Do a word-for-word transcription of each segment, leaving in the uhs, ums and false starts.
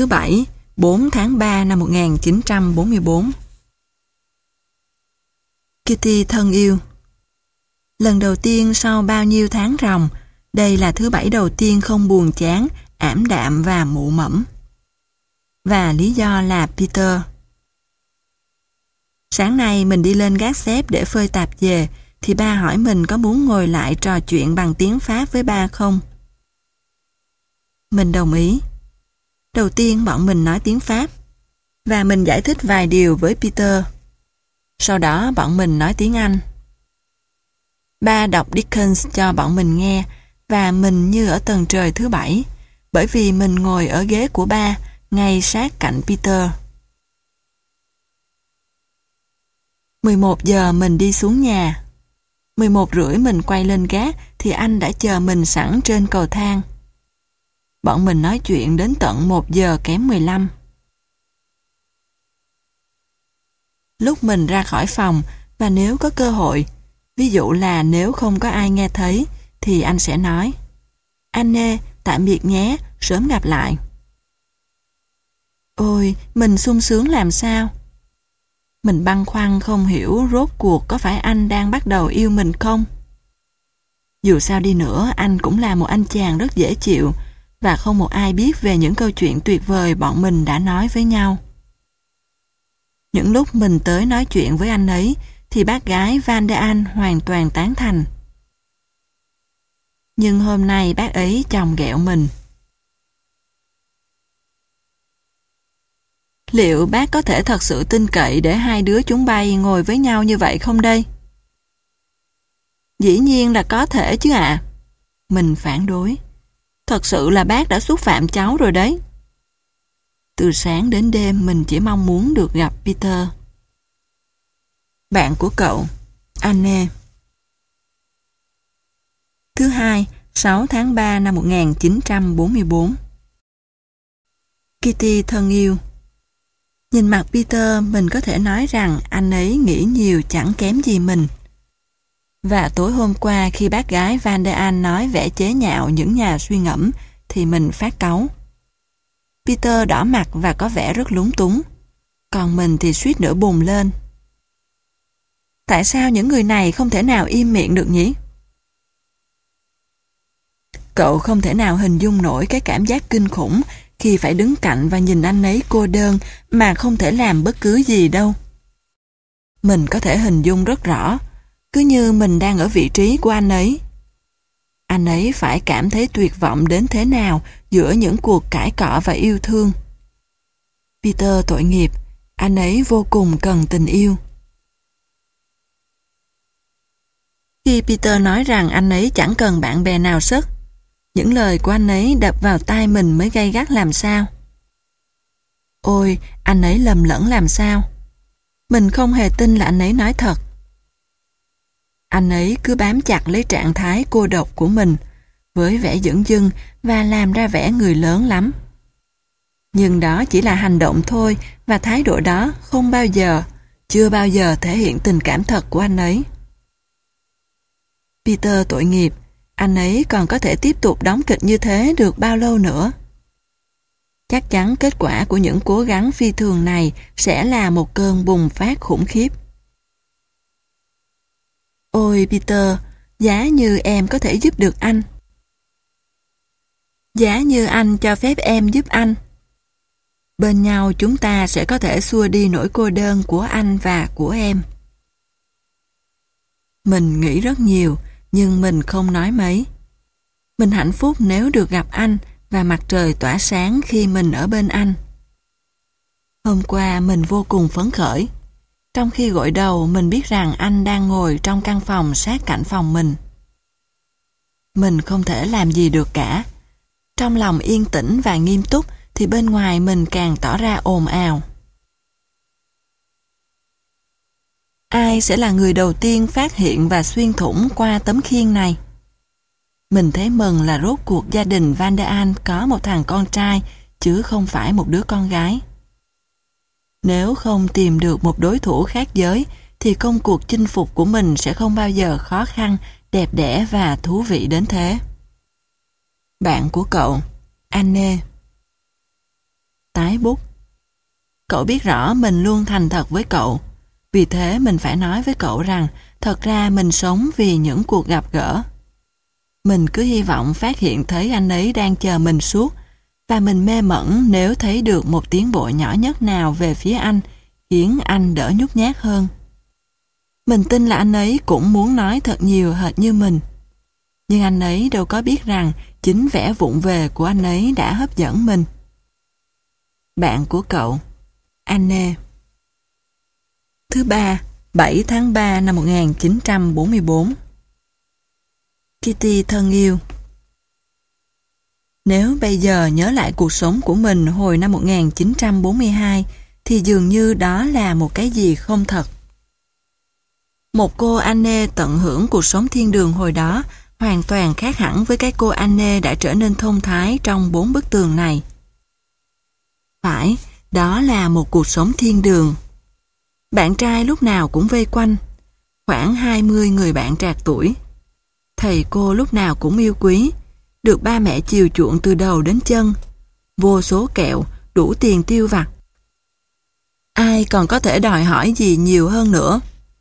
thứ Bảy, bốn tháng ba năm một nghìn chín trăm bốn mươi bốn. Kitty thân yêu, lần đầu tiên sau bao nhiêu tháng ròng, đây là thứ Bảy đầu tiên không buồn chán, ảm đạm và mụ mẫm. Và lý do là Peter. Sáng nay mình đi lên gác xếp để phơi tạp về, thì ba hỏi mình có muốn ngồi lại trò chuyện bằng tiếng Pháp với ba không? Mình đồng ý. Đầu tiên bọn mình nói tiếng Pháp, và mình giải thích vài điều với Peter. Sau đó bọn mình nói tiếng Anh. Ba đọc Dickens cho bọn mình nghe, và mình như ở tầng trời thứ Bảy, bởi vì mình ngồi ở ghế của ba, ngay sát cạnh Peter. mười một giờ mình đi xuống nhà. mười một rưỡi mình quay lên gác thì anh đã chờ mình sẵn trên cầu thang. Bọn mình nói chuyện đến tận một giờ kém mười lăm. Lúc mình ra khỏi phòng, và nếu có cơ hội, ví dụ là nếu không có ai nghe thấy, thì anh sẽ nói: Anne, tạm biệt nhé, sớm gặp lại. Ôi, mình sung sướng làm sao. Mình băn khoăn không hiểu rốt cuộc có phải anh đang bắt đầu yêu mình không. Dù sao đi nữa, anh cũng là một anh chàng rất dễ chịu, và không một ai biết về những câu chuyện tuyệt vời bọn mình đã nói với nhau. Những lúc mình tới nói chuyện với anh ấy, thì bác gái Van der An hoàn toàn tán thành. Nhưng hôm nay bác ấy chồng ghẹo mình. Liệu bác có thể thật sự tin cậy để hai đứa chúng bay ngồi với nhau như vậy không đây? Dĩ nhiên là có thể chứ ạ. À. Mình phản đối. Thật sự là bác đã xúc phạm cháu rồi đấy. Từ sáng đến đêm mình chỉ mong muốn được gặp Peter. Bạn của cậu, Anne. Thứ Hai, sáu tháng ba năm một nghìn chín trăm bốn mươi bốn. Kitty thân yêu, nhìn mặt Peter mình có thể nói rằng anh ấy nghĩ nhiều chẳng kém gì mình. Và tối hôm qua khi bác gái Van der An nói vẻ chế nhạo những nhà suy ngẫm thì mình phát cáu. Peter đỏ mặt và có vẻ rất lúng túng, còn mình thì suýt nữa bùng lên. Tại sao những người này không thể nào im miệng được nhỉ? Cậu không thể nào hình dung nổi cái cảm giác kinh khủng khi phải đứng cạnh và nhìn anh ấy cô đơn mà không thể làm bất cứ gì đâu. Mình có thể hình dung rất rõ, cứ như mình đang ở vị trí của anh ấy. Anh ấy phải cảm thấy tuyệt vọng đến thế nào giữa những cuộc cãi cọ và yêu thương. Peter tội nghiệp, anh ấy vô cùng cần tình yêu. Khi Peter nói rằng anh ấy chẳng cần bạn bè nào sức, những lời của anh ấy đập vào tai mình mới gay gắt làm sao. Ôi, anh ấy lầm lẫn làm sao. Mình không hề tin là anh ấy nói thật. Anh ấy cứ bám chặt lấy trạng thái cô độc của mình, với vẻ dửng dưng và làm ra vẻ người lớn lắm. Nhưng đó chỉ là hành động thôi, và thái độ đó không bao giờ, chưa bao giờ thể hiện tình cảm thật của anh ấy. Peter tội nghiệp, anh ấy còn có thể tiếp tục đóng kịch như thế được bao lâu nữa? Chắc chắn kết quả của những cố gắng phi thường này sẽ là một cơn bùng phát khủng khiếp. Ôi Peter, giá như em có thể giúp được anh. Giá như anh cho phép em giúp anh. Bên nhau chúng ta sẽ có thể xua đi nỗi cô đơn của anh và của em. Mình nghĩ rất nhiều, nhưng mình không nói mấy. Mình hạnh phúc nếu được gặp anh và mặt trời tỏa sáng khi mình ở bên anh. Hôm qua mình vô cùng phấn khởi. Trong khi gội đầu mình biết rằng anh đang ngồi trong căn phòng sát cạnh phòng mình. Mình không thể làm gì được cả. Trong lòng yên tĩnh và nghiêm túc thì bên ngoài mình càng tỏ ra ồn ào. Ai sẽ là người đầu tiên phát hiện và xuyên thủng qua tấm khiên này? Mình thấy mừng là rốt cuộc gia đình Van der An có một thằng con trai chứ không phải một đứa con gái. Nếu không tìm được một đối thủ khác giới thì công cuộc chinh phục của mình sẽ không bao giờ khó khăn, đẹp đẽ và thú vị đến thế. Bạn của cậu, Anne. máy bút. Cậu biết rõ mình luôn thành thật với cậu. Vì thế mình phải nói với cậu rằng thật ra mình sống vì những cuộc gặp gỡ. Mình cứ hy vọng phát hiện thấy anh ấy đang chờ mình suốt, và mình mê mẩn nếu thấy được một tiến bộ nhỏ nhất nào về phía anh, khiến anh đỡ nhút nhát hơn. Mình tin là anh ấy cũng muốn nói thật nhiều hệt như mình. Nhưng anh ấy đâu có biết rằng chính vẻ vụng về của anh ấy đã hấp dẫn mình. Bạn của cậu, Anne. Thứ ba, bảy tháng ba năm một nghìn chín trăm bốn mươi bốn. Kitty thân yêu. Nếu bây giờ nhớ lại cuộc sống của mình hồi năm một nghìn chín trăm bốn mươi hai thì dường như đó là một cái gì không thật. Một cô Anne tận hưởng cuộc sống thiên đường hồi đó hoàn toàn khác hẳn với cái cô Anne đã trở nên thông thái trong bốn bức tường này. Phải, đó là một cuộc sống thiên đường. Bạn trai lúc nào cũng vây quanh, khoảng hai mươi người bạn trạc tuổi. Thầy cô lúc nào cũng yêu quý, được ba mẹ chiều chuộng từ đầu đến chân, vô số kẹo, đủ tiền tiêu vặt. Ai còn có thể đòi hỏi gì nhiều hơn nữa?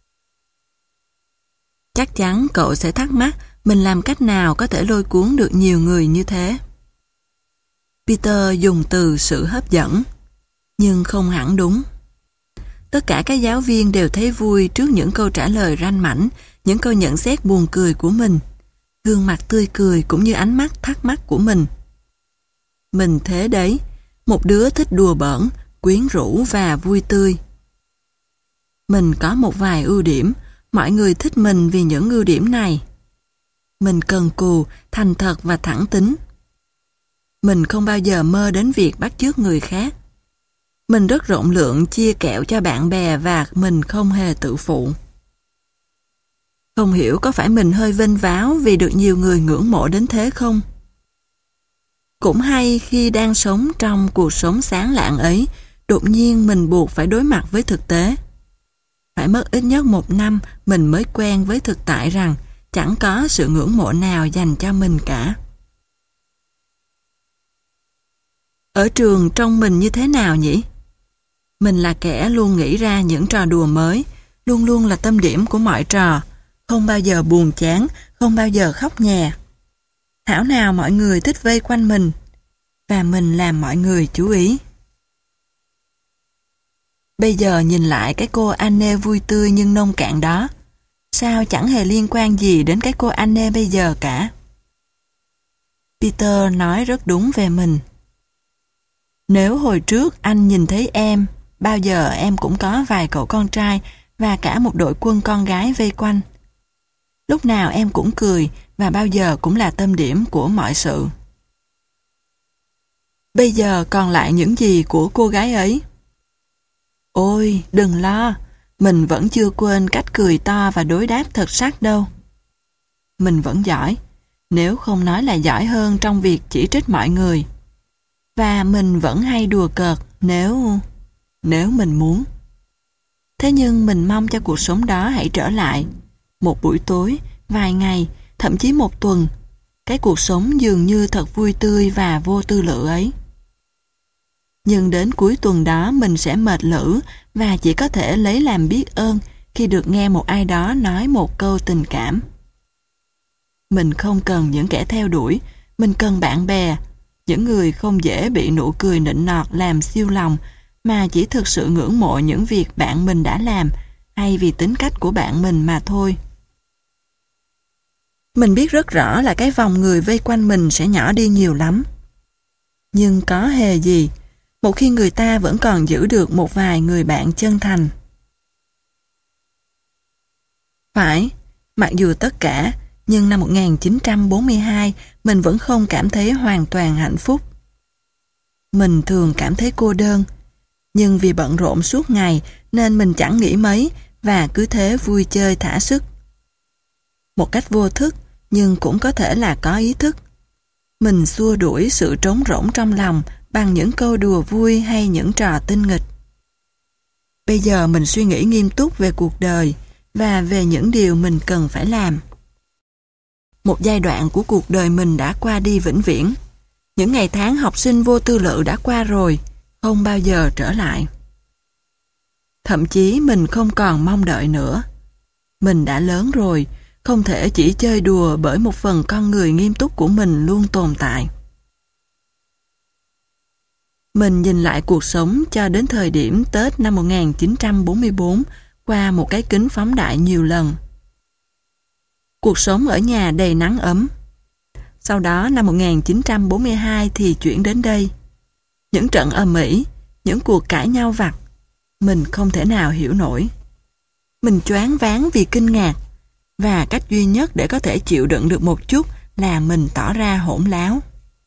Chắc chắn cậu sẽ thắc mắc mình làm cách nào có thể lôi cuốn được nhiều người như thế. Peter dùng từ sự hấp dẫn, nhưng không hẳn đúng. Tất cả các giáo viên đều thấy vui trước những câu trả lời ranh mãnh, những câu nhận xét buồn cười của mình, gương mặt tươi cười cũng như ánh mắt thắc mắc của mình. Mình thế đấy, một đứa thích đùa bỡn, quyến rũ và vui tươi. Mình có một vài ưu điểm, mọi người thích mình vì những ưu điểm này. Mình cần cù, thành thật và thẳng tính. Mình không bao giờ mơ đến việc bắt chước người khác. Mình rất rộng lượng chia kẹo cho bạn bè và mình không hề tự phụ. Không hiểu có phải mình hơi vênh váo vì được nhiều người ngưỡng mộ đến thế không? Cũng hay khi đang sống trong cuộc sống sáng lạng ấy, đột nhiên mình buộc phải đối mặt với thực tế. Phải mất ít nhất một năm mình mới quen với thực tại rằng chẳng có sự ngưỡng mộ nào dành cho mình cả. Ở trường trông mình như thế nào nhỉ? Mình là kẻ luôn nghĩ ra những trò đùa mới, luôn luôn là tâm điểm của mọi trò, không bao giờ buồn chán, không bao giờ khóc nhè. Thảo nào mọi người thích vây quanh mình, và mình làm mọi người chú ý. Bây giờ nhìn lại cái cô Anne vui tươi nhưng nông cạn đó, sao chẳng hề liên quan gì đến cái cô Anne bây giờ cả. Peter nói rất đúng về mình. Nếu hồi trước anh nhìn thấy em, bao giờ em cũng có vài cậu con trai và cả một đội quân con gái vây quanh. Lúc nào em cũng cười và bao giờ cũng là tâm điểm của mọi sự. Bây giờ còn lại những gì của cô gái ấy? Ôi, đừng lo, mình vẫn chưa quên cách cười to và đối đáp thật sắc đâu. Mình vẫn giỏi, nếu không nói là giỏi hơn trong việc chỉ trích mọi người. Và mình vẫn hay đùa cợt nếu... nếu mình muốn. Thế nhưng mình mong cho cuộc sống đó hãy trở lại. Một buổi tối, vài ngày, thậm chí một tuần, cái cuộc sống dường như thật vui tươi và vô tư lự ấy. Nhưng đến cuối tuần đó mình sẽ mệt lử và chỉ có thể lấy làm biết ơn khi được nghe một ai đó nói một câu tình cảm. Mình không cần những kẻ theo đuổi, mình cần bạn bè, những người không dễ bị nụ cười nịnh nọt làm siêu lòng, mà chỉ thực sự ngưỡng mộ những việc bạn mình đã làm hay vì tính cách của bạn mình mà thôi. Mình biết rất rõ là cái vòng người vây quanh mình sẽ nhỏ đi nhiều lắm. Nhưng có hề gì, một khi người ta vẫn còn giữ được một vài người bạn chân thành. Phải, mặc dù tất cả, nhưng năm một nghìn chín trăm bốn mươi hai mình vẫn không cảm thấy hoàn toàn hạnh phúc. Mình thường cảm thấy cô đơn, nhưng vì bận rộn suốt ngày nên mình chẳng nghĩ mấy và cứ thế vui chơi thả sức. Một cách vô thức, nhưng cũng có thể là có ý thức. Mình xua đuổi sự trống rỗng trong lòng bằng những câu đùa vui hay những trò tinh nghịch. Bây giờ mình suy nghĩ nghiêm túc về cuộc đời và về những điều mình cần phải làm. Một giai đoạn của cuộc đời mình đã qua đi vĩnh viễn. Những ngày tháng học sinh vô tư lự đã qua rồi, không bao giờ trở lại. Thậm chí mình không còn mong đợi nữa. Mình đã lớn rồi, không thể chỉ chơi đùa bởi một phần con người nghiêm túc của mình luôn tồn tại. Mình nhìn lại cuộc sống cho đến thời điểm Tết năm một nghìn chín trăm bốn mươi tư qua một cái kính phóng đại nhiều lần. Cuộc sống ở nhà đầy nắng ấm. Sau đó năm một nghìn chín trăm bốn mươi hai thì chuyển đến đây. Những trận ầm ĩ, những cuộc cãi nhau vặt, mình không thể nào hiểu nổi. Mình choáng váng vì kinh ngạc, và cách duy nhất để có thể chịu đựng được một chút là mình tỏ ra hỗn láo.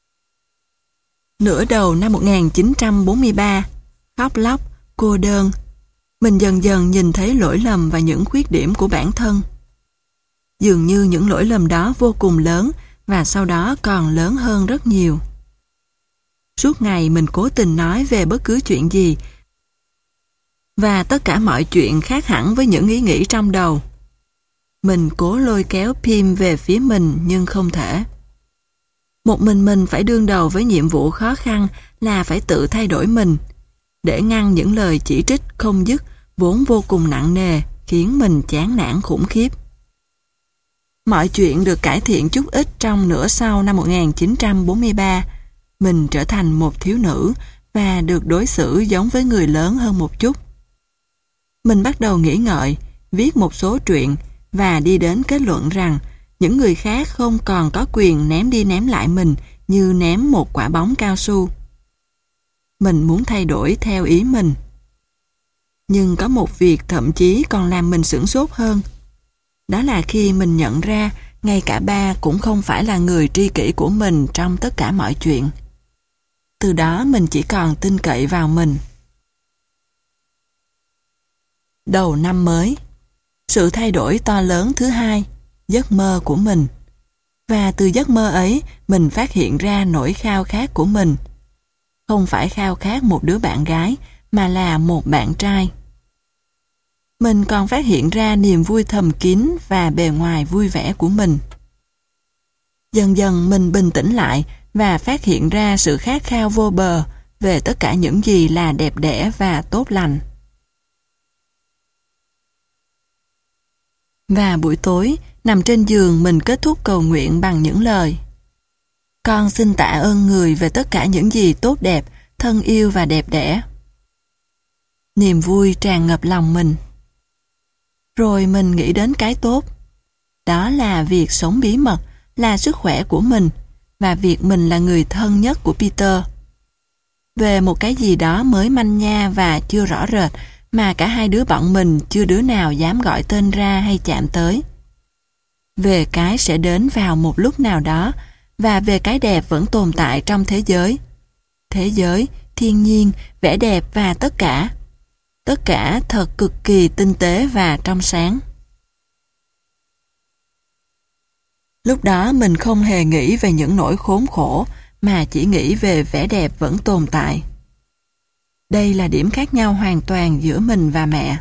Nửa đầu năm một nghìn chín trăm bốn mươi ba, khóc lóc, cô đơn, mình dần dần nhìn thấy lỗi lầm và những khuyết điểm của bản thân. Dường như những lỗi lầm đó vô cùng lớn và sau đó còn lớn hơn rất nhiều. Suốt ngày mình cố tình nói về bất cứ chuyện gì và tất cả mọi chuyện khác hẳn với những ý nghĩ trong đầu. Mình cố lôi kéo Pim về phía mình nhưng không thể. Một mình mình phải đương đầu với nhiệm vụ khó khăn là phải tự thay đổi mình, để ngăn những lời chỉ trích không dứt vốn vô cùng nặng nề khiến mình chán nản khủng khiếp. Mọi chuyện được cải thiện chút ít trong nửa sau năm một nghìn chín trăm bốn mươi ba. Mình trở thành một thiếu nữ và được đối xử giống với người lớn hơn một chút. Mình bắt đầu nghĩ ngợi, viết một số truyện và đi đến kết luận rằng những người khác không còn có quyền ném đi ném lại mình như ném một quả bóng cao su. Mình muốn thay đổi theo ý mình. Nhưng có một việc thậm chí còn làm mình sửng sốt hơn. Đó là khi mình nhận ra ngay cả ba cũng không phải là người tri kỷ của mình trong tất cả mọi chuyện. Từ đó mình chỉ còn tin cậy vào mình. Đầu năm mới, sự thay đổi to lớn thứ hai, giấc mơ của mình. Và từ giấc mơ ấy, mình phát hiện ra nỗi khao khát của mình. Không phải khao khát một đứa bạn gái, mà là một bạn trai. Mình còn phát hiện ra niềm vui thầm kín và bề ngoài vui vẻ của mình. Dần dần mình bình tĩnh lại và phát hiện ra sự khát khao vô bờ về tất cả những gì là đẹp đẽ và tốt lành. Và buổi tối, nằm trên giường mình kết thúc cầu nguyện bằng những lời: Con xin tạ ơn người về tất cả những gì tốt đẹp, thân yêu và đẹp đẽ. Niềm vui tràn ngập lòng mình. Rồi mình nghĩ đến cái tốt. Đó là việc sống bí mật, là sức khỏe của mình, và việc mình là người thân nhất của Peter. Về một cái gì đó mới manh nha và chưa rõ rệt mà cả hai đứa bọn mình chưa đứa nào dám gọi tên ra hay chạm tới. Về cái sẽ đến vào một lúc nào đó, và về cái đẹp vẫn tồn tại trong thế giới. Thế giới, thiên nhiên, vẻ đẹp và tất cả. Tất cả thật cực kỳ tinh tế và trong sáng. Lúc đó mình không hề nghĩ về những nỗi khốn khổ, mà chỉ nghĩ về vẻ đẹp vẫn tồn tại. Đây là điểm khác nhau hoàn toàn giữa mình và mẹ.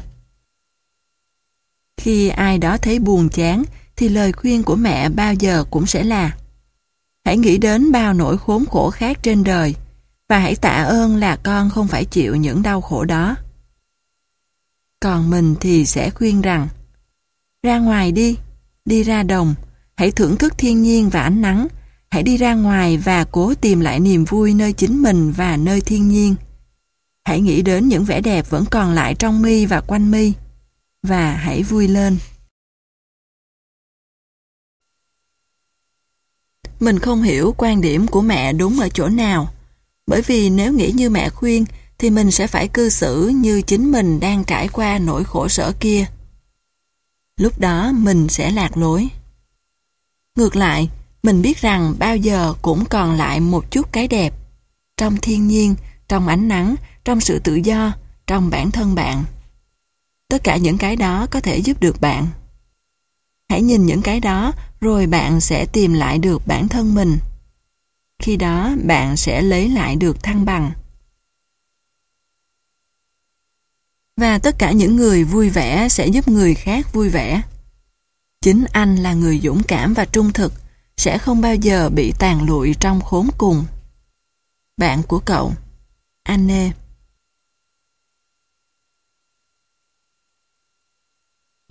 Khi ai đó thấy buồn chán, thì lời khuyên của mẹ bao giờ cũng sẽ là: hãy nghĩ đến bao nỗi khốn khổ khác trên đời, và hãy tạ ơn là con không phải chịu những đau khổ đó. Còn mình thì sẽ khuyên rằng: ra ngoài đi, đi ra đồng, hãy thưởng thức thiên nhiên và ánh nắng, hãy đi ra ngoài và cố tìm lại niềm vui nơi chính mình và nơi thiên nhiên. Hãy nghĩ đến những vẻ đẹp vẫn còn lại trong mi và quanh mi, và hãy vui lên. Mình không hiểu quan điểm của mẹ đúng ở chỗ nào, bởi vì nếu nghĩ như mẹ khuyên thì mình sẽ phải cư xử như chính mình đang trải qua nỗi khổ sở kia. Lúc đó mình sẽ lạc lối. Ngược lại, mình biết rằng bao giờ cũng còn lại một chút cái đẹp trong thiên nhiên, trong ánh nắng, trong sự tự do, trong bản thân bạn. Tất cả những cái đó có thể giúp được bạn. Hãy nhìn những cái đó rồi bạn sẽ tìm lại được bản thân mình. Khi đó bạn sẽ lấy lại được thăng bằng. Và tất cả những người vui vẻ sẽ giúp người khác vui vẻ. Chính anh là người dũng cảm và trung thực, sẽ không bao giờ bị tàn lụi trong khốn cùng. Bạn của cậu, Anne.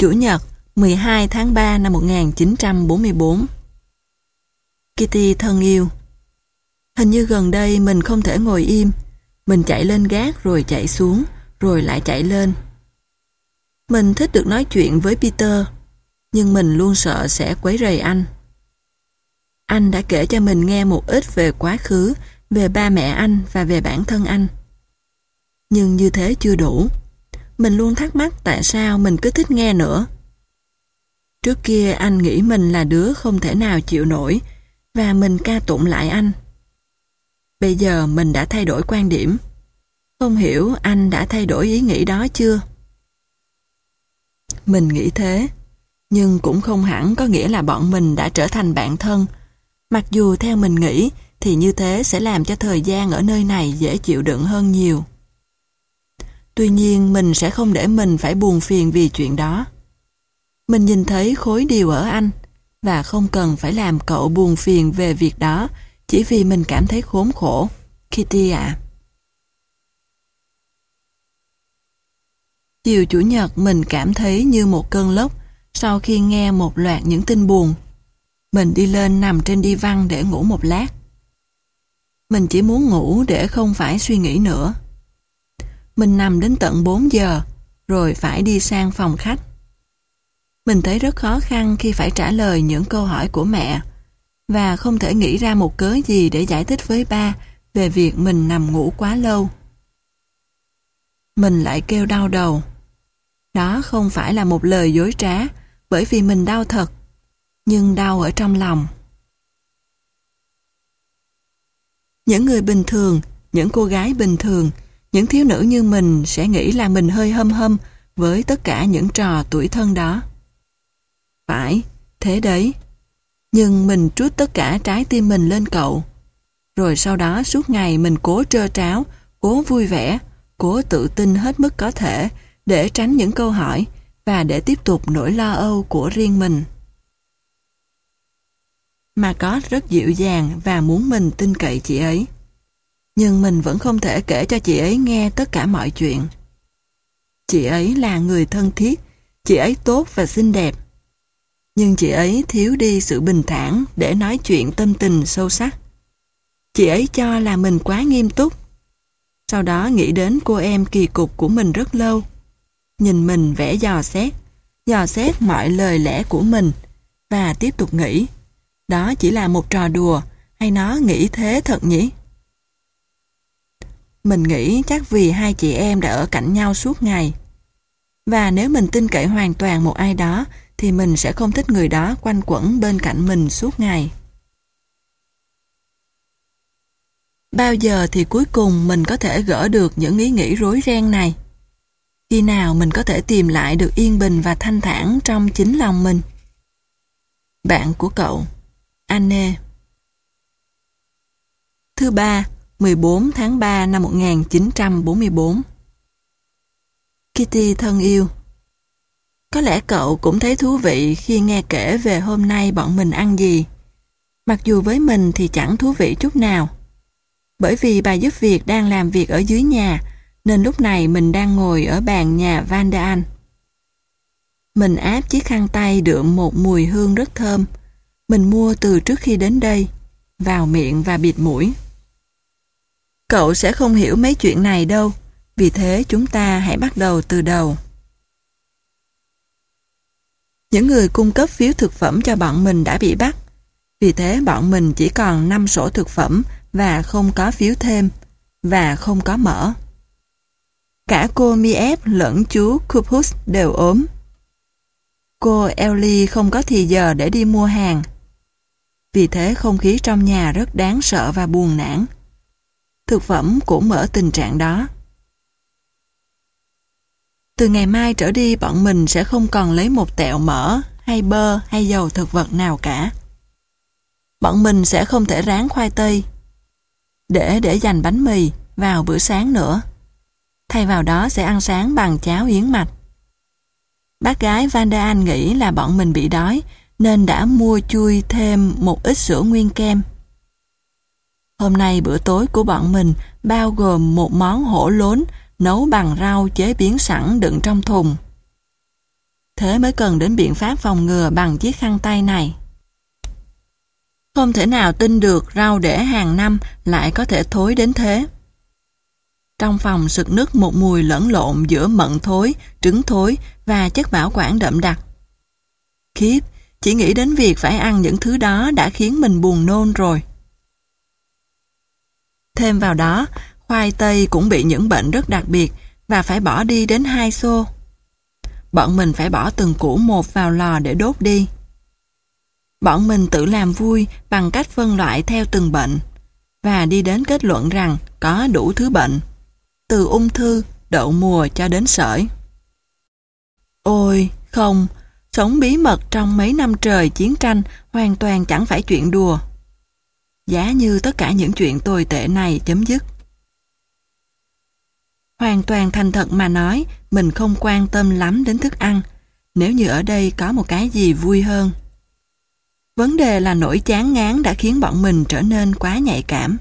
Chủ nhật, mười hai tháng ba năm một nghìn chín trăm bốn mươi bốn. Kitty thân yêu, hình như gần đây mình không thể ngồi im. Mình chạy lên gác rồi chạy xuống, rồi lại chạy lên. Mình thích được nói chuyện với Peter, nhưng mình luôn sợ sẽ quấy rầy anh. Anh đã kể cho mình nghe một ít về quá khứ, về ba mẹ anh và về bản thân anh. Nhưng như thế chưa đủ. Mình luôn thắc mắc tại sao mình cứ thích nghe nữa. Trước kia anh nghĩ mình là đứa không thể nào chịu nổi và mình ca tụng lại anh. Bây giờ mình đã thay đổi quan điểm. Không hiểu anh đã thay đổi ý nghĩ đó chưa? Mình nghĩ thế, nhưng cũng không hẳn có nghĩa là bọn mình đã trở thành bạn thân. Mặc dù theo mình nghĩ thì như thế sẽ làm cho thời gian ở nơi này dễ chịu đựng hơn nhiều. Tuy nhiên mình sẽ không để mình phải buồn phiền vì chuyện đó. Mình nhìn thấy khối điều ở anh và không cần phải làm cậu buồn phiền về việc đó chỉ vì mình cảm thấy khốn khổ. Kitty ạ. Chiều Chủ nhật mình cảm thấy như một cơn lốc sau khi nghe một loạt những tin buồn. Mình đi lên nằm trên đi văn để ngủ một lát. Mình chỉ muốn ngủ để không phải suy nghĩ nữa. Mình nằm đến tận bốn giờ, rồi phải đi sang phòng khách. Mình thấy rất khó khăn khi phải trả lời những câu hỏi của mẹ, và không thể nghĩ ra một cớ gì để giải thích với ba về việc mình nằm ngủ quá lâu. Mình lại kêu đau đầu. Đó không phải là một lời dối trá, bởi vì mình đau thật, nhưng đau ở trong lòng. Những người bình thường, những cô gái bình thường, những thiếu nữ như mình sẽ nghĩ là mình hơi hâm hâm với tất cả những trò tủi thân đó. Phải, thế đấy. Nhưng mình trút tất cả trái tim mình lên cậu. Rồi sau đó suốt ngày mình cố trơ tráo, cố vui vẻ, cố tự tin hết mức có thể để tránh những câu hỏi và để tiếp tục nỗi lo âu của riêng mình. Mà có rất dịu dàng và muốn mình tin cậy chị ấy. Nhưng mình vẫn không thể kể cho chị ấy nghe tất cả mọi chuyện. Chị ấy là người thân thiết, chị ấy tốt và xinh đẹp. Nhưng chị ấy thiếu đi sự bình thản để nói chuyện tâm tình sâu sắc. Chị ấy cho là mình quá nghiêm túc. Sau đó nghĩ đến cô em kỳ cục của mình rất lâu. Nhìn mình vẽ dò xét, dò xét mọi lời lẽ của mình và tiếp tục nghĩ. Đó chỉ là một trò đùa hay nó nghĩ thế thật nhỉ? Mình nghĩ chắc vì hai chị em đã ở cạnh nhau suốt ngày. Và nếu mình tin cậy hoàn toàn một ai đó thì mình sẽ không thích người đó quanh quẩn bên cạnh mình suốt ngày. Bao giờ thì cuối cùng mình có thể gỡ được những ý nghĩ rối ren này? Khi nào mình có thể tìm lại được yên bình và thanh thản trong chính lòng mình? Bạn của cậu, Anne. Thứ ba, mười bốn tháng ba năm một nghìn chín trăm bốn mươi bốn. Kitty thân yêu, có lẽ cậu cũng thấy thú vị khi nghe kể về hôm nay bọn mình ăn gì. Mặc dù với mình thì chẳng thú vị chút nào. Bởi vì bà giúp việc đang làm việc ở dưới nhà, nên lúc này mình đang ngồi ở bàn nhà Van der An. Mình áp chiếc khăn tay đượm một mùi hương rất thơm. Mình mua từ trước khi đến đây, vào miệng và bịt mũi. Cậu sẽ không hiểu mấy chuyện này đâu, vì thế chúng ta hãy bắt đầu từ đầu. Những người cung cấp phiếu thực phẩm cho bọn mình đã bị bắt. Vì thế bọn mình chỉ còn năm sổ thực phẩm và không có phiếu thêm, và không có mỡ. Cả cô Miep lẫn chú Kupus đều ốm. Cô Ellie không có thì giờ để đi mua hàng. Vì thế không khí trong nhà rất đáng sợ và buồn nản. Thực phẩm cũng ở tình trạng đó. Từ ngày mai trở đi bọn mình sẽ không còn lấy một tẹo mỡ hay bơ hay dầu thực vật nào cả. Bọn mình sẽ không thể rán khoai tây để để dành bánh mì vào bữa sáng nữa. Thay vào đó sẽ ăn sáng bằng cháo yến mạch. Bác gái Van der An nghĩ là bọn mình bị đói nên đã mua chui thêm một ít sữa nguyên kem. Hôm nay bữa tối của bọn mình bao gồm một món hổ lốn nấu bằng rau chế biến sẵn đựng trong thùng. thế mới cần đến biện pháp phòng ngừa bằng chiếc khăn tay này. Không thể nào tin được rau để hàng năm lại có thể thối đến thế. Trong phòng sực nức một mùi lẫn lộn giữa mận thối, trứng thối và chất bảo quản đậm đặc. Khiếp, chỉ nghĩ đến việc phải ăn những thứ đó đã khiến mình buồn nôn rồi. Thêm vào đó, khoai tây cũng bị những bệnh rất đặc biệt và phải bỏ đi đến hai xô. Bọn mình phải bỏ từng củ một vào lò để đốt đi. Bọn mình tự làm vui bằng cách phân loại theo từng bệnh và đi đến kết luận rằng có đủ thứ bệnh, từ ung thư, đậu mùa cho đến sởi. Ôi, không, sống bí mật trong mấy năm trời chiến tranh hoàn toàn chẳng phải chuyện đùa. Giá như tất cả những chuyện tồi tệ này chấm dứt. Hoàn toàn thành thật mà nói, mình không quan tâm lắm đến thức ăn, nếu như ở đây có một cái gì vui hơn. Vấn đề là nỗi chán ngán đã khiến bọn mình trở nên quá nhạy cảm.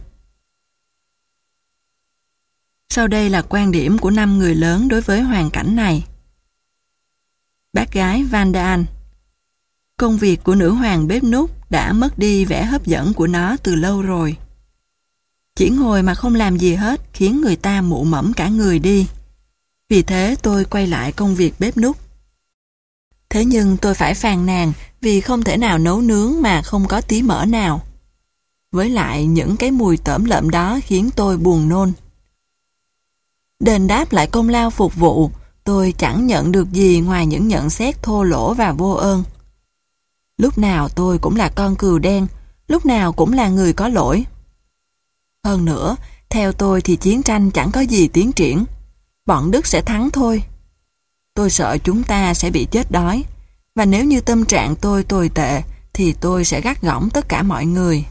Sau đây là quan điểm của năm người lớn đối với hoàn cảnh này. Bác gái Vanda An. Công việc của nữ hoàng bếp núc đã mất đi vẻ hấp dẫn của nó từ lâu rồi. Chỉ ngồi mà không làm gì hết khiến người ta mụ mẫm cả người đi. Vì thế tôi quay lại công việc bếp núc. Thế nhưng tôi phải phàn nàn vì không thể nào nấu nướng mà không có tí mỡ nào. Với lại những cái mùi tởm lợm đó khiến tôi buồn nôn. Đền đáp lại công lao phục vụ, tôi chẳng nhận được gì ngoài những nhận xét thô lỗ và vô ơn. Lúc nào tôi cũng là con cừu đen, lúc nào cũng là người có lỗi. Hơn nữa, theo tôi thì chiến tranh chẳng có gì tiến triển. Bọn Đức sẽ thắng thôi. Tôi sợ chúng ta sẽ bị chết đói. Và nếu như tâm trạng tôi tồi tệ, thì tôi sẽ gắt gỏng tất cả mọi người.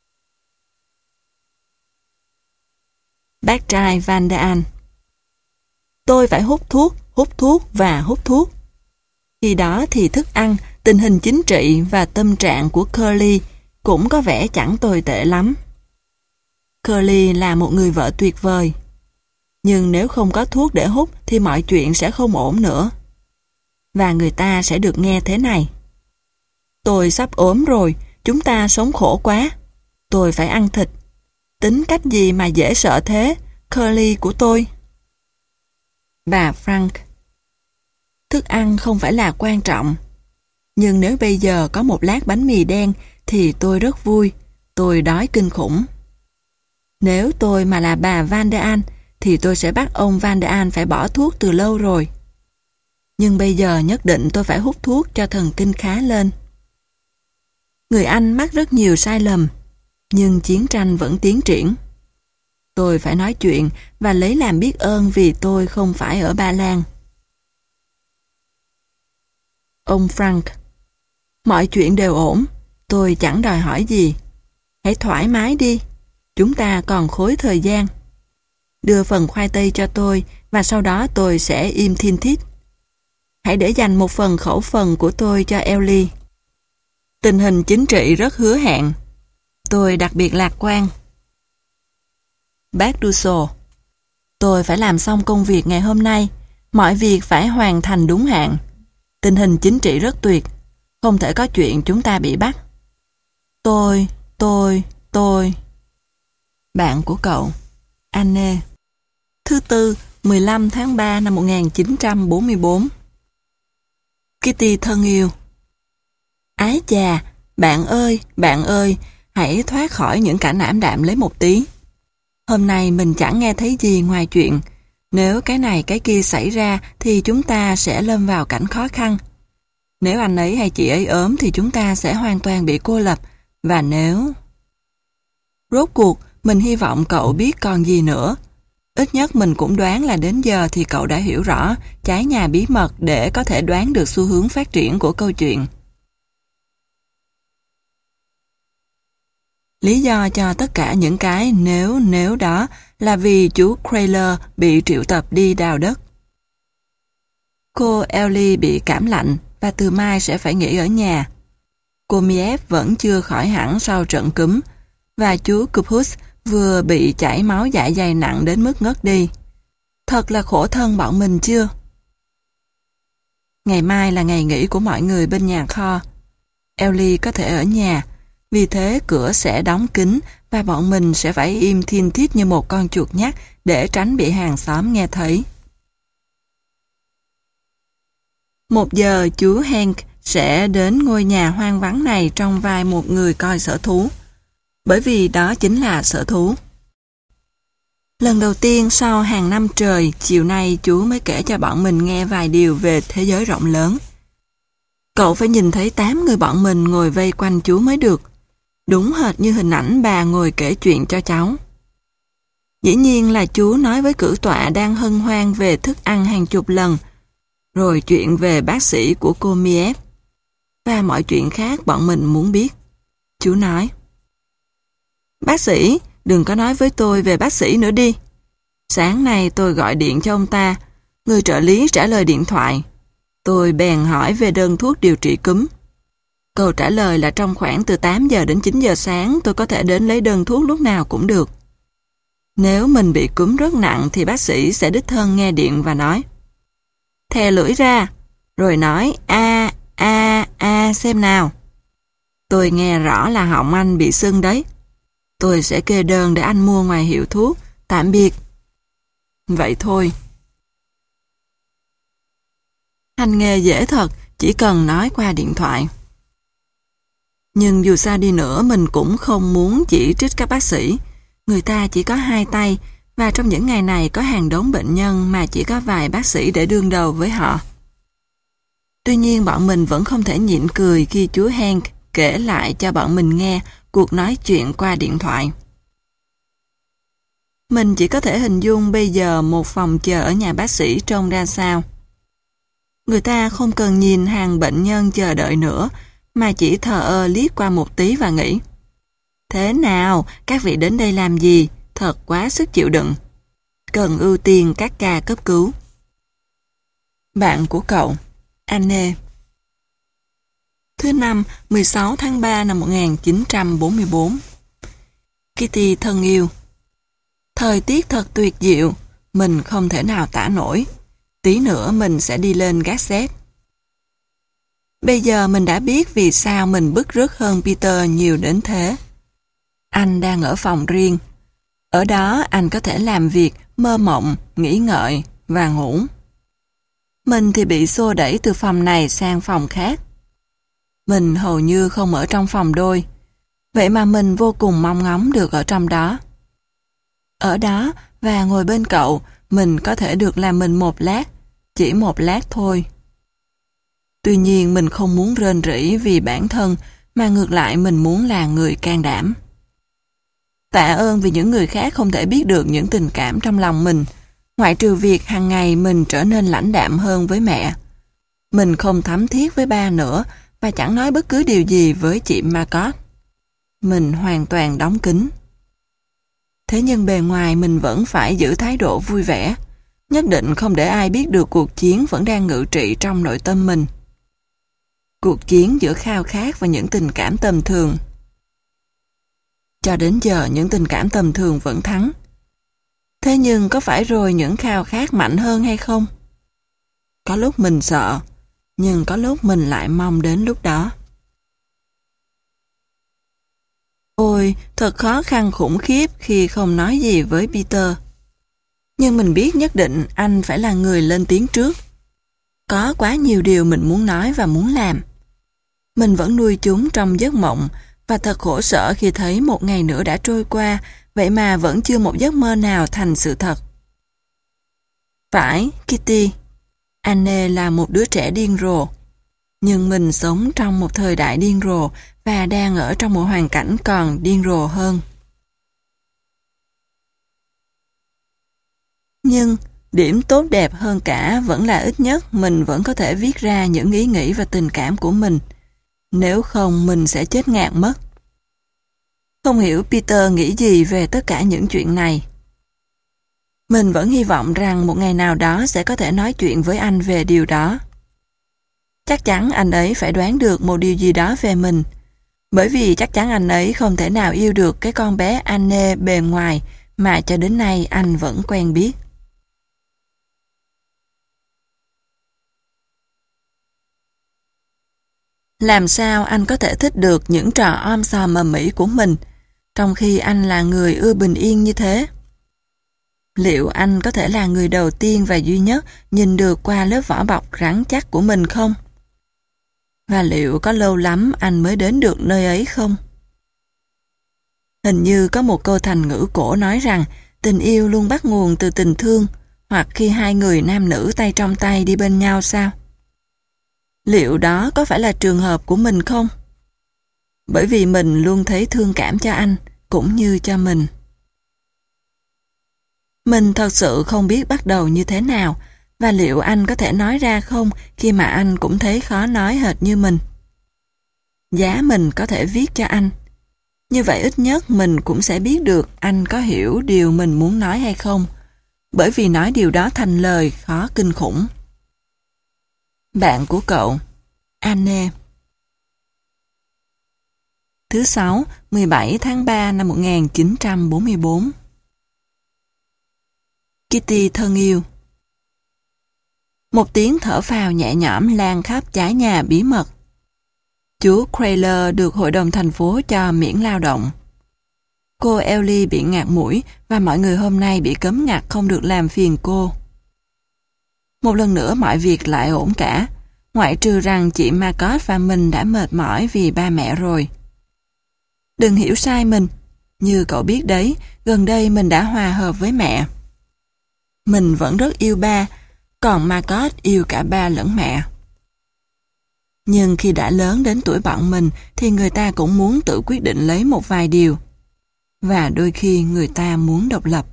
Bác trai Vanda An. Tôi phải hút thuốc, hút thuốc và hút thuốc. Khi đó thì thức ăn, tình hình chính trị và tâm trạng của Curly cũng có vẻ chẳng tồi tệ lắm. Curly là một người vợ tuyệt vời. Nhưng nếu không có thuốc để hút thì mọi chuyện sẽ không ổn nữa. Và người ta sẽ được nghe thế này. Tôi sắp ốm rồi, chúng ta sống khổ quá. Tôi phải ăn thịt. Tính cách gì mà dễ sợ thế, Curly của tôi. Bà Frank. Thức ăn không phải là quan trọng. Nhưng nếu bây giờ có một lát bánh mì đen thì tôi rất vui. Tôi đói kinh khủng. Nếu tôi mà là bà Vanda An thì tôi sẽ bắt ông Vanda An phải bỏ thuốc từ lâu rồi. Nhưng bây giờ nhất định tôi phải hút thuốc cho thần kinh khá lên. Người Anh mắc rất nhiều sai lầm, nhưng chiến tranh vẫn tiến triển. Tôi phải nói chuyện và lấy làm biết ơn vì tôi không phải ở Ba Lan. Ông Frank. Mọi chuyện đều ổn, tôi chẳng đòi hỏi gì. Hãy thoải mái đi, chúng ta còn khối thời gian. Đưa phần khoai tây cho tôi và sau đó tôi sẽ im thiên thít. Hãy để dành một phần khẩu phần của tôi cho Ellie. Tình hình chính trị rất hứa hẹn. Tôi đặc biệt lạc quan. Bác Dusso. Tôi phải làm xong công việc ngày hôm nay. Mọi việc phải hoàn thành đúng hạn. Tình hình chính trị rất tuyệt. Không thể có chuyện chúng ta bị bắt. Tôi, tôi, tôi. Bạn của cậu. Anne. Thứ tư, mười lăm tháng ba năm một nghìn chín trăm bốn mươi tư. Kitty thân yêu. Ái chà, bạn ơi, bạn ơi, hãy thoát khỏi những cảnh ảm đạm lấy một tí. Hôm nay mình chẳng nghe thấy gì ngoài chuyện, nếu cái này cái kia xảy ra thì chúng ta sẽ lâm vào cảnh khó khăn. Nếu anh ấy hay chị ấy ốm thì chúng ta sẽ hoàn toàn bị cô lập, và nếu... Rốt cuộc, mình hy vọng cậu biết còn gì nữa. Ít nhất mình cũng đoán là đến giờ thì cậu đã hiểu rõ trái nhà bí mật để có thể đoán được xu hướng phát triển của câu chuyện. Lý do cho tất cả những cái nếu nếu đó là vì chú Crayler bị triệu tập đi đào đất. Cô Ellie bị cảm lạnh và từ mai sẽ phải nghỉ ở nhà. Cô Miep vẫn chưa khỏi hẳn sau trận cúm và chú Cupus vừa bị chảy máu dạ dày nặng đến mức ngất đi. Thật là khổ thân bọn mình chưa? Ngày mai là ngày nghỉ của mọi người bên nhà kho. Ellie có thể ở nhà, vì thế cửa sẽ đóng kín và bọn mình sẽ phải im thiên thít như một con chuột nhắt để tránh bị hàng xóm nghe thấy. Một giờ chú Hank sẽ đến ngôi nhà hoang vắng này trong vai một người coi sở thú, bởi vì đó chính là sở thú. Lần đầu tiên sau hàng năm trời, chiều nay chú mới kể cho bọn mình nghe vài điều về thế giới rộng lớn. Cậu phải nhìn thấy tám người bọn mình ngồi vây quanh chú mới được. Đúng hệt như hình ảnh bà ngồi kể chuyện cho cháu. Dĩ nhiên là chú nói với cử tọa đang hân hoan về thức ăn hàng chục lần, rồi chuyện về bác sĩ của cô Miev, và mọi chuyện khác bọn mình muốn biết. Chú nói, bác sĩ, đừng có nói với tôi về bác sĩ nữa đi. Sáng nay tôi gọi điện cho ông ta, người trợ lý trả lời điện thoại. Tôi bèn hỏi về đơn thuốc điều trị cúm. Câu trả lời là trong khoảng từ tám giờ đến chín giờ sáng tôi có thể đến lấy đơn thuốc lúc nào cũng được. Nếu mình bị cúm rất nặng thì bác sĩ sẽ đích thân nghe điện và nói, thè lưỡi ra, rồi nói a a a xem nào. Tôi nghe rõ là họng anh bị sưng đấy. Tôi sẽ kê đơn để anh mua ngoài hiệu thuốc. Tạm biệt. Vậy thôi. Hành nghề dễ thật, chỉ cần nói qua điện thoại. Nhưng dù sao đi nữa mình cũng không muốn chỉ trích các bác sĩ. Người ta chỉ có hai tay, và trong những ngày này có hàng đống bệnh nhân mà chỉ có vài bác sĩ để đương đầu với họ. Tuy nhiên bọn mình vẫn không thể nhịn cười khi chú Hank kể lại cho bọn mình nghe cuộc nói chuyện qua điện thoại. Mình chỉ có thể hình dung bây giờ một phòng chờ ở nhà bác sĩ trông ra sao. Người ta không cần nhìn hàng bệnh nhân chờ đợi nữa, mà chỉ thờ ơ liếc qua một tí và nghĩ, thế nào, các vị đến đây làm gì? Thật quá sức chịu đựng. Cần ưu tiên các ca cấp cứu. Bạn của cậu, Anne. Thứ năm, mười sáu tháng ba năm một nghìn chín trăm bốn mươi bốn. Kitty thân yêu. Thời tiết thật tuyệt diệu, mình không thể nào tả nổi. Tí nữa mình sẽ đi lên gác xếp. Bây giờ mình đã biết vì sao mình bứt rứt hơn Peter nhiều đến thế. Anh đang ở phòng riêng. Ở đó anh có thể làm việc, mơ mộng, nghĩ ngợi và ngủ. Mình thì bị xô đẩy từ phòng này sang phòng khác. Mình hầu như không ở trong phòng đôi. Vậy mà mình vô cùng mong ngóng được ở trong đó. Ở đó và ngồi bên cậu, mình có thể được làm mình một lát, chỉ một lát thôi. Tuy nhiên mình không muốn rên rỉ vì bản thân, mà ngược lại mình muốn là người can đảm. Tạ ơn vì những người khác không thể biết được những tình cảm trong lòng mình, ngoại trừ việc hàng ngày mình trở nên lãnh đạm hơn với mẹ. Mình không thắm thiết với ba nữa và chẳng nói bất cứ điều gì với chị Margot. Mình hoàn toàn đóng kín. Thế nhưng bề ngoài mình vẫn phải giữ thái độ vui vẻ, nhất định không để ai biết được cuộc chiến vẫn đang ngự trị trong nội tâm mình. Cuộc chiến giữa khao khát và những tình cảm tầm thường. Cho đến giờ những tình cảm tầm thường vẫn thắng. Thế nhưng có phải rồi những khao khát mạnh hơn hay không? Có lúc mình sợ, nhưng có lúc mình lại mong đến lúc đó. Ôi, thật khó khăn khủng khiếp khi không nói gì với Peter. Nhưng mình biết nhất định anh phải là người lên tiếng trước. Có quá nhiều điều mình muốn nói và muốn làm. Mình vẫn nuôi chúng trong giấc mộng và thật khổ sở khi thấy một ngày nữa đã trôi qua, vậy mà vẫn chưa một giấc mơ nào thành sự thật. Phải, Kitty, Anne là một đứa trẻ điên rồ. Nhưng mình sống trong một thời đại điên rồ và đang ở trong một hoàn cảnh còn điên rồ hơn. Nhưng điểm tốt đẹp hơn cả vẫn là ít nhất mình vẫn có thể viết ra những ý nghĩ và tình cảm của mình. Nếu không mình sẽ chết ngạt mất. Không hiểu Peter nghĩ gì về tất cả những chuyện này. Mình vẫn hy vọng rằng một ngày nào đó sẽ có thể nói chuyện với anh về điều đó. Chắc chắn anh ấy phải đoán được một điều gì đó về mình, bởi vì chắc chắn anh ấy không thể nào yêu được cái con bé Anne bề ngoài mà cho đến nay anh vẫn quen biết. Làm sao anh có thể thích được những trò om sòm mầm mĩ của mình, trong khi anh là người ưa bình yên như thế? Liệu anh có thể là người đầu tiên và duy nhất nhìn được qua lớp vỏ bọc rắn chắc của mình không? Và liệu có lâu lắm anh mới đến được nơi ấy không? Hình như có một câu thành ngữ cổ nói rằng tình yêu luôn bắt nguồn từ tình thương, hoặc khi hai người nam nữ tay trong tay đi bên nhau sao? Liệu đó có phải là trường hợp của mình không? Bởi vì mình luôn thấy thương cảm cho anh, cũng như cho mình. Mình thật sự không biết bắt đầu như thế nào, và liệu anh có thể nói ra không khi mà anh cũng thấy khó nói hệt như mình? Giá mình có thể viết cho anh. Như vậy ít nhất mình cũng sẽ biết được anh có hiểu điều mình muốn nói hay không, bởi vì nói điều đó thành lời khó kinh khủng. Bạn của cậu, Anne. Thứ sáu, mười bảy tháng ba năm một nghìn chín trăm bốn mươi bốn. Kitty thân yêu. Một tiếng thở phào nhẹ nhõm lan khắp trái nhà bí mật. Chú Crayler được hội đồng thành phố cho miễn lao động. Cô Ellie bị ngạt mũi và mọi người hôm nay bị cấm ngặt không được làm phiền cô. Một lần nữa mọi việc lại ổn cả, ngoại trừ rằng chị Margot và mình đã mệt mỏi vì ba mẹ rồi. Đừng hiểu sai mình, như cậu biết đấy, gần đây mình đã hòa hợp với mẹ. Mình vẫn rất yêu ba, còn Margot yêu cả ba lẫn mẹ. Nhưng khi đã lớn đến tuổi bọn mình thì người ta cũng muốn tự quyết định lấy một vài điều. Và đôi khi người ta muốn độc lập.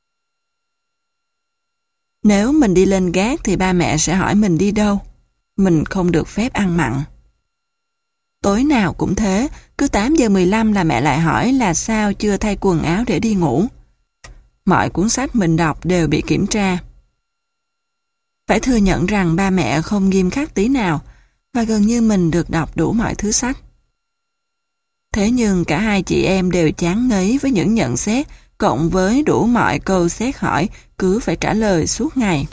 Nếu mình đi lên gác thì ba mẹ sẽ hỏi mình đi đâu. Mình không được phép ăn mặn. Tối nào cũng thế, cứ tám giờ mười lăm là mẹ lại hỏi là sao chưa thay quần áo để đi ngủ. Mọi cuốn sách mình đọc đều bị kiểm tra. Phải thừa nhận rằng ba mẹ không nghiêm khắc tí nào, và gần như mình được đọc đủ mọi thứ sách. Thế nhưng cả hai chị em đều chán ngấy với những nhận xét, cộng với đủ mọi câu xét hỏi, cứ phải trả lời suốt ngày.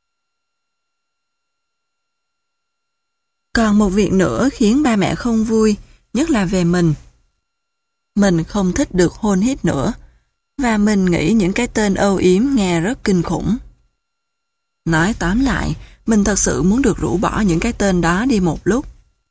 Còn một việc nữa khiến ba mẹ không vui, nhất là về mình. Mình không thích được hôn hít nữa, và mình nghĩ những cái tên âu yếm nghe rất kinh khủng. Nói tóm lại, mình thật sự muốn được rũ bỏ những cái tên đó đi một lúc.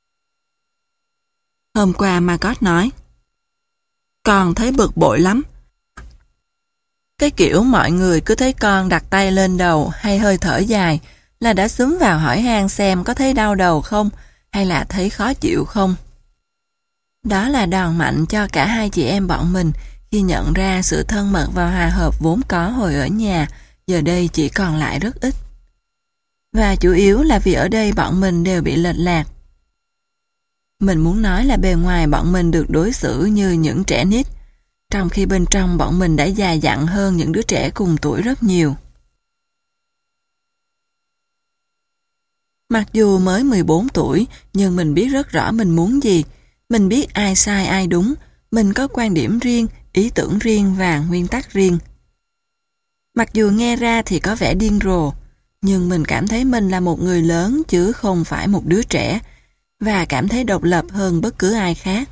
Hôm qua Margot nói, con thấy bực bội lắm. Cái kiểu mọi người cứ thấy con đặt tay lên đầu hay hơi thở dài là đã xúm vào hỏi han xem có thấy đau đầu không hay là thấy khó chịu không. Đó là đòn mạnh cho cả hai chị em bọn mình khi nhận ra sự thân mật và hòa hợp vốn có hồi ở nhà, giờ đây chỉ còn lại rất ít. Và chủ yếu là vì ở đây bọn mình đều bị lệch lạc. Mình muốn nói là bề ngoài bọn mình được đối xử như những trẻ nít, trong khi bên trong bọn mình đã già dặn hơn những đứa trẻ cùng tuổi rất nhiều. Mặc dù mới mười bốn tuổi, nhưng mình biết rất rõ mình muốn gì. Mình biết ai sai ai đúng, mình có quan điểm riêng, ý tưởng riêng và nguyên tắc riêng. Mặc dù nghe ra thì có vẻ điên rồ, nhưng mình cảm thấy mình là một người lớn chứ không phải một đứa trẻ, và cảm thấy độc lập hơn bất cứ ai khác.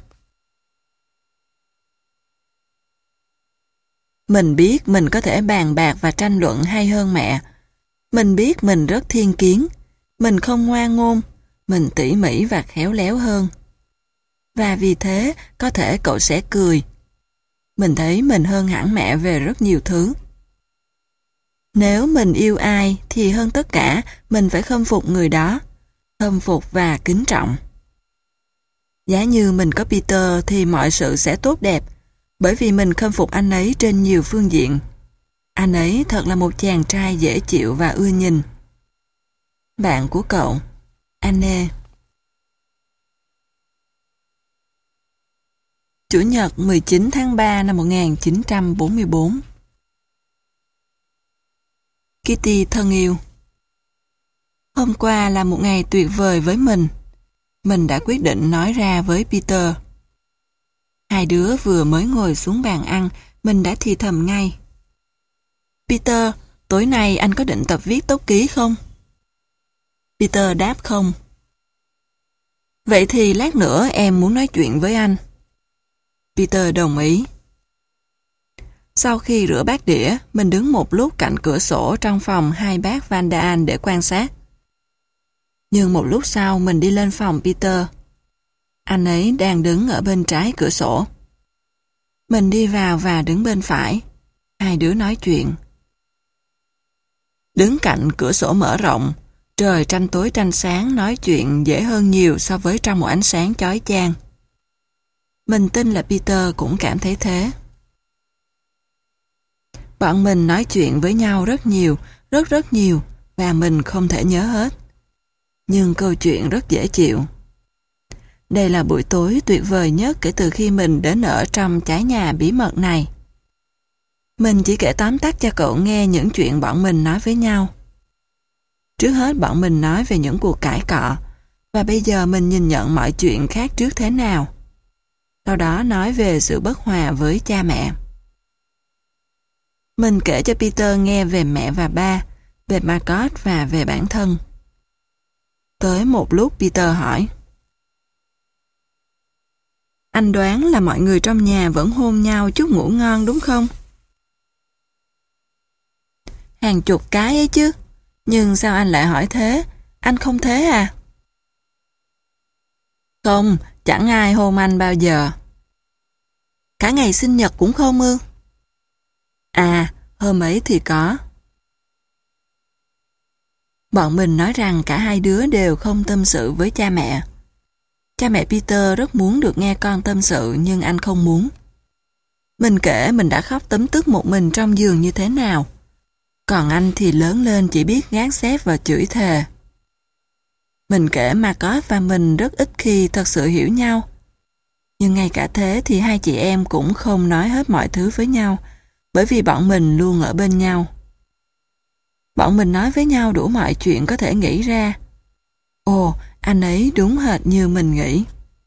Mình biết mình có thể bàn bạc và tranh luận hay hơn mẹ. Mình biết mình rất thiên kiến, mình không ngoan ngôn, mình tỉ mỉ và khéo léo hơn. Và vì thế, có thể cậu sẽ cười. Mình thấy mình hơn hẳn mẹ về rất nhiều thứ. Nếu mình yêu ai thì hơn tất cả mình phải khâm phục người đó, khâm phục và kính trọng. Giá như mình có Peter thì mọi sự sẽ tốt đẹp, bởi vì mình khâm phục anh ấy trên nhiều phương diện. Anh ấy thật là một chàng trai dễ chịu và ưa nhìn. Bạn của cậu, Anne. Chủ nhật mười chín tháng ba năm một nghìn chín trăm bốn mươi bốn. Kitty thân yêu. Hôm qua là một ngày tuyệt vời với mình. Mình đã quyết định nói ra với Peter. Hai đứa vừa mới ngồi xuống bàn ăn, mình đã thì thầm ngay. Peter, tối nay anh có định tập viết tốc ký không? Peter đáp không. Vậy thì lát nữa em muốn nói chuyện với anh. Peter đồng ý. Sau khi rửa bát đĩa, mình đứng một lúc cạnh cửa sổ trong phòng hai bác Van der Aan để quan sát. Nhưng một lúc sau mình đi lên phòng Peter. Anh ấy đang đứng ở bên trái cửa sổ. Mình đi vào và đứng bên phải. Hai đứa nói chuyện. Đứng cạnh cửa sổ mở rộng, trời tranh tối tranh sáng nói chuyện dễ hơn nhiều so với trong một ánh sáng chói chang. Mình tin là Peter cũng cảm thấy thế. Bọn mình nói chuyện với nhau rất nhiều, rất rất nhiều, và mình không thể nhớ hết. Nhưng câu chuyện rất dễ chịu. Đây là buổi tối tuyệt vời nhất kể từ khi mình đến ở trong trái nhà bí mật này. Mình chỉ kể tóm tắt cho cậu nghe những chuyện bọn mình nói với nhau. Trước hết bọn mình nói về những cuộc cãi cọ, và bây giờ mình nhìn nhận mọi chuyện khác trước thế nào. Sau đó nói về sự bất hòa với cha mẹ. Mình kể cho Peter nghe về mẹ và ba, về Margot và về bản thân. Tới một lúc Peter hỏi. Anh đoán là mọi người trong nhà vẫn hôn nhau chúc ngủ ngon đúng không? Hàng chục cái ấy chứ. Nhưng sao anh lại hỏi thế? Anh không thế à? Không, chẳng ai hôn anh bao giờ. Cả ngày sinh nhật cũng không ư? À, hôm ấy thì có. Bọn mình nói rằng cả hai đứa đều không tâm sự với cha mẹ. Cha mẹ Peter rất muốn được nghe con tâm sự nhưng anh không muốn. Mình kể mình đã khóc tấm tức một mình trong giường như thế nào. Còn anh thì lớn lên chỉ biết gán xép và chửi thề. Mình kể Margot và mình rất ít khi thật sự hiểu nhau. Nhưng ngay cả thế thì hai chị em cũng không nói hết mọi thứ với nhau, bởi vì bọn mình luôn ở bên nhau. Bọn mình nói với nhau đủ mọi chuyện có thể nghĩ ra. Ồ, anh ấy đúng hệt như mình nghĩ.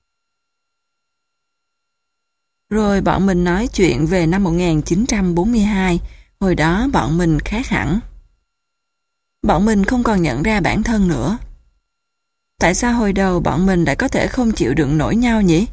Rồi bọn mình nói chuyện về năm một nghìn chín trăm bốn mươi hai, hồi đó bọn mình khác hẳn. Bọn mình không còn nhận ra bản thân nữa. Tại sao hồi đầu bọn mình lại có thể không chịu đựng nổi nhau nhỉ?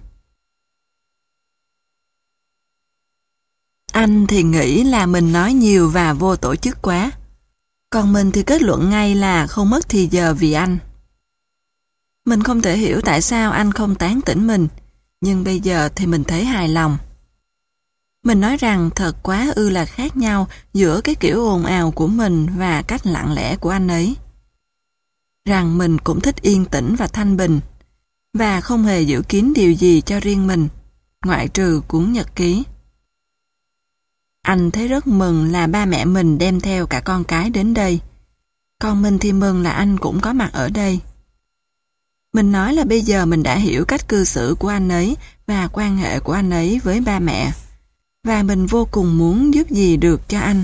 Anh thì nghĩ là mình nói nhiều và vô tổ chức quá. Còn mình thì kết luận ngay là không mất thì giờ vì anh. Mình không thể hiểu tại sao anh không tán tỉnh mình, nhưng bây giờ thì mình thấy hài lòng. Mình nói rằng thật quá ư là khác nhau giữa cái kiểu ồn ào của mình và cách lặng lẽ của anh ấy. Rằng mình cũng thích yên tĩnh và thanh bình, và không hề giữ kín điều gì cho riêng mình, ngoại trừ cuốn nhật ký. Anh thấy rất mừng là ba mẹ mình đem theo cả con cái đến đây. Còn mình thì mừng là anh cũng có mặt ở đây. Mình nói là bây giờ mình đã hiểu cách cư xử của anh ấy và quan hệ của anh ấy với ba mẹ. Và mình vô cùng muốn giúp gì được cho anh.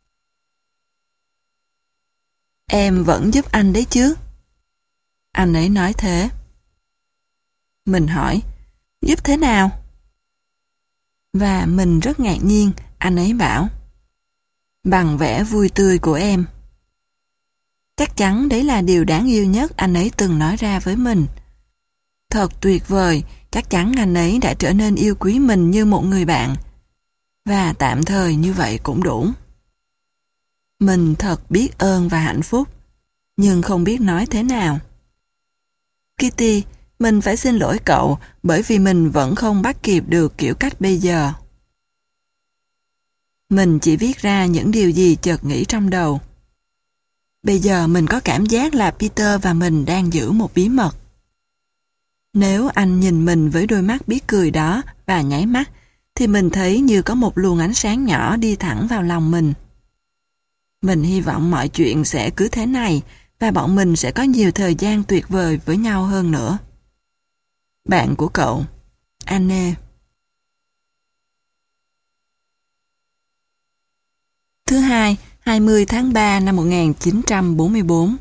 Em vẫn giúp anh đấy chứ? Anh ấy nói thế. Mình hỏi, giúp thế nào? Và mình rất ngạc nhiên, anh ấy bảo, bằng vẻ vui tươi của em. Chắc chắn đấy là điều đáng yêu nhất anh ấy từng nói ra với mình. Thật tuyệt vời, chắc chắn anh ấy đã trở nên yêu quý mình như một người bạn. Và tạm thời như vậy cũng đủ. Mình thật biết ơn và hạnh phúc, nhưng không biết nói thế nào. Kitty, mình phải xin lỗi cậu bởi vì mình vẫn không bắt kịp được kiểu cách bây giờ. Mình chỉ viết ra những điều gì chợt nghĩ trong đầu. Bây giờ mình có cảm giác là Peter và mình đang giữ một bí mật. Nếu anh nhìn mình với đôi mắt biết cười đó và nháy mắt, thì mình thấy như có một luồng ánh sáng nhỏ đi thẳng vào lòng mình. Mình hy vọng mọi chuyện sẽ cứ thế này và bọn mình sẽ có nhiều thời gian tuyệt vời với nhau hơn nữa. Bạn của cậu, Anne. Thứ hai, hai mươi tháng ba năm một nghìn chín trăm bốn mươi bốn.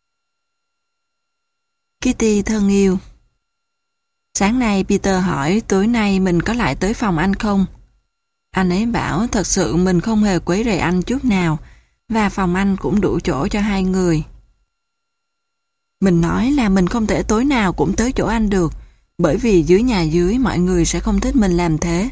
Kitty thân yêu. Sáng nay Peter hỏi tối nay mình có lại tới phòng anh không? Anh ấy bảo thật sự mình không hề quấy rầy anh chút nào và phòng anh cũng đủ chỗ cho hai người. Mình nói là mình không thể tối nào cũng tới chỗ anh được, bởi vì dưới nhà dưới mọi người sẽ không thích mình làm thế.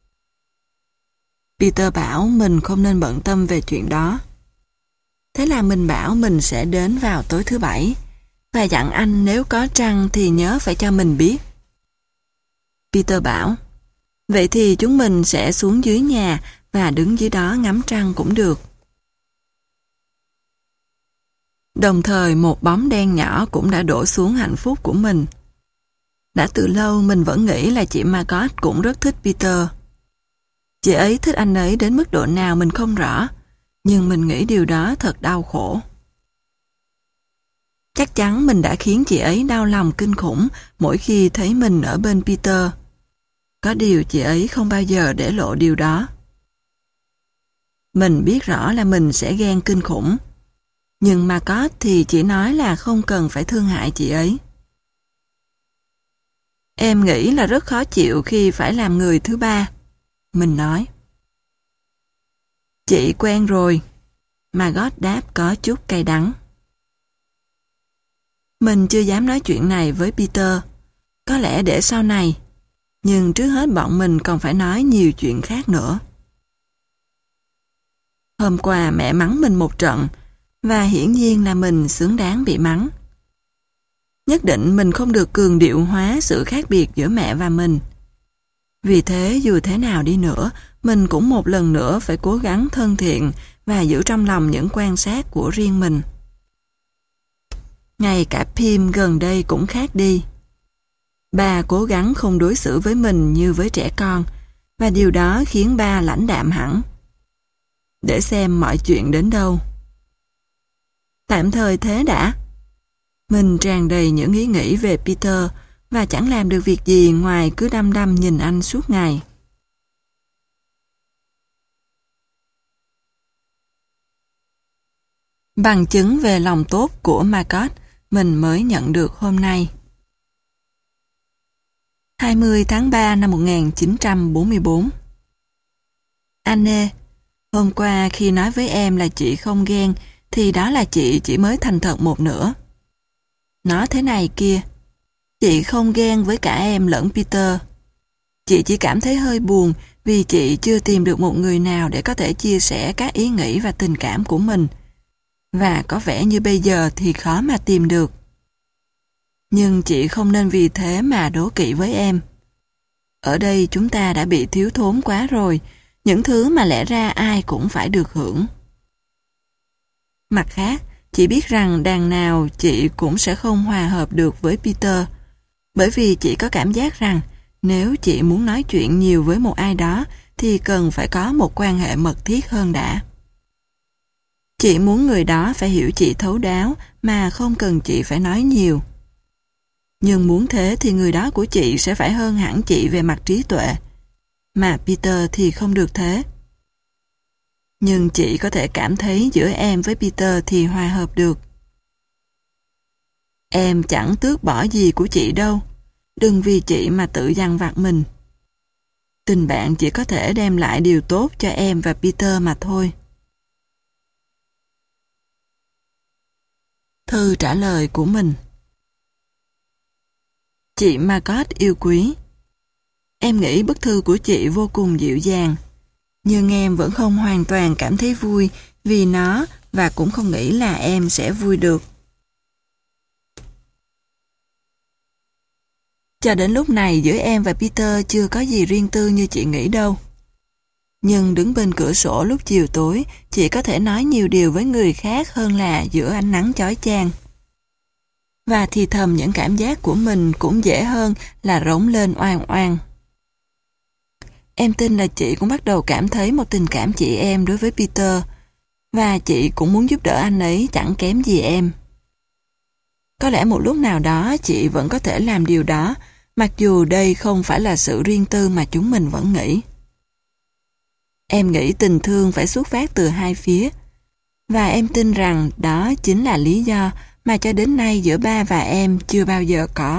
Peter bảo mình không nên bận tâm về chuyện đó. Thế là mình bảo mình sẽ đến vào tối thứ bảy, và dặn anh nếu có trăng thì nhớ phải cho mình biết. Peter bảo, vậy thì chúng mình sẽ xuống dưới nhà và đứng dưới đó ngắm trăng cũng được. Đồng thời một bóng đen nhỏ cũng đã đổ xuống hạnh phúc của mình. Đã từ lâu mình vẫn nghĩ là chị Margot cũng rất thích Peter. Chị ấy thích anh ấy đến mức độ nào mình không rõ, nhưng mình nghĩ điều đó thật đau khổ. Chắc chắn mình đã khiến chị ấy đau lòng kinh khủng mỗi khi thấy mình ở bên Peter. Có điều chị ấy không bao giờ để lộ điều đó. Mình biết rõ là mình sẽ ghen kinh khủng, nhưng Margot thì chỉ nói là không cần phải thương hại chị ấy. Em nghĩ là rất khó chịu khi phải làm người thứ ba, mình nói. Chị quen rồi, Margot đáp có chút cay đắng. Mình chưa dám nói chuyện này với Peter, có lẽ để sau này, nhưng trước hết bọn mình còn phải nói nhiều chuyện khác nữa. Hôm qua mẹ mắng mình một trận, và hiển nhiên là mình xứng đáng bị mắng. Nhất định mình không được cường điệu hóa sự khác biệt giữa mẹ và mình. Vì thế dù thế nào đi nữa, mình cũng một lần nữa phải cố gắng thân thiện và giữ trong lòng những quan sát của riêng mình. Ngay cả Pim gần đây cũng khác đi. Ba cố gắng không đối xử với mình như với trẻ con, và điều đó khiến ba lãnh đạm hẳn. Để xem mọi chuyện đến đâu. Tạm thời thế đã. Mình tràn đầy những ý nghĩ về Peter và chẳng làm được việc gì ngoài cứ đăm đăm nhìn anh suốt ngày. Bằng chứng về lòng tốt của Margot mình mới nhận được hôm nay. hai mươi tháng ba năm một nghìn chín trăm bốn mươi tư. Anne, hôm qua khi nói với em là chị không ghen, thì đó là chị chỉ mới thành thật một nửa. Nó thế này kia, chị không ghen với cả em lẫn Peter. Chị chỉ cảm thấy hơi buồn vì chị chưa tìm được một người nào để có thể chia sẻ các ý nghĩ và tình cảm của mình. Và có vẻ như bây giờ thì khó mà tìm được. Nhưng chị không nên vì thế mà đố kỵ với em. Ở đây chúng ta đã bị thiếu thốn quá rồi, những thứ mà lẽ ra ai cũng phải được hưởng. Mặt khác, chị biết rằng đằng nào chị cũng sẽ không hòa hợp được với Peter, bởi vì chị có cảm giác rằng nếu chị muốn nói chuyện nhiều với một ai đó thì cần phải có một quan hệ mật thiết hơn đã. Chị muốn người đó phải hiểu chị thấu đáo mà không cần chị phải nói nhiều. Nhưng muốn thế thì người đó của chị sẽ phải hơn hẳn chị về mặt trí tuệ, mà Peter thì không được thế. Nhưng chị có thể cảm thấy giữa em với Peter thì hòa hợp được. Em chẳng tước bỏ gì của chị đâu, đừng vì chị mà tự dằn vặt mình. Tình bạn chỉ có thể đem lại điều tốt cho em và Peter mà thôi. Thư trả lời của mình. Chị Margot yêu quý, em nghĩ bức thư của chị vô cùng dịu dàng, nhưng em vẫn không hoàn toàn cảm thấy vui vì nó và cũng không nghĩ là em sẽ vui được. Cho đến lúc này giữa em và Peter chưa có gì riêng tư như chị nghĩ đâu. Nhưng đứng bên cửa sổ lúc chiều tối, chị có thể nói nhiều điều với người khác hơn là giữa ánh nắng chói chang. Và thì thầm những cảm giác của mình cũng dễ hơn là rống lên oan oan. Em tin là chị cũng bắt đầu cảm thấy một tình cảm chị em đối với Peter, và chị cũng muốn giúp đỡ anh ấy chẳng kém gì em. Có lẽ một lúc nào đó chị vẫn có thể làm điều đó, mặc dù đây không phải là sự riêng tư mà chúng mình vẫn nghĩ. Em nghĩ tình thương phải xuất phát từ hai phía, và em tin rằng đó chính là lý do mà cho đến nay giữa ba và em chưa bao giờ có.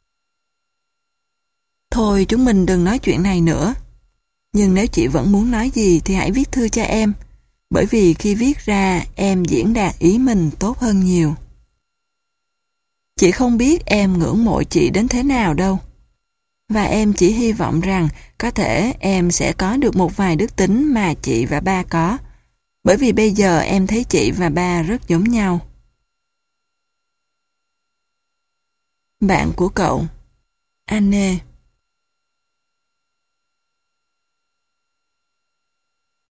Thôi chúng mình đừng nói chuyện này nữa. Nhưng nếu chị vẫn muốn nói gì thì hãy viết thư cho em, bởi vì khi viết ra em diễn đạt ý mình tốt hơn nhiều. Chị không biết em ngưỡng mộ chị đến thế nào đâu. Và em chỉ hy vọng rằng có thể em sẽ có được một vài đức tính mà chị và ba có. Bởi vì bây giờ em thấy chị và ba rất giống nhau. Bạn của cậu, Anne.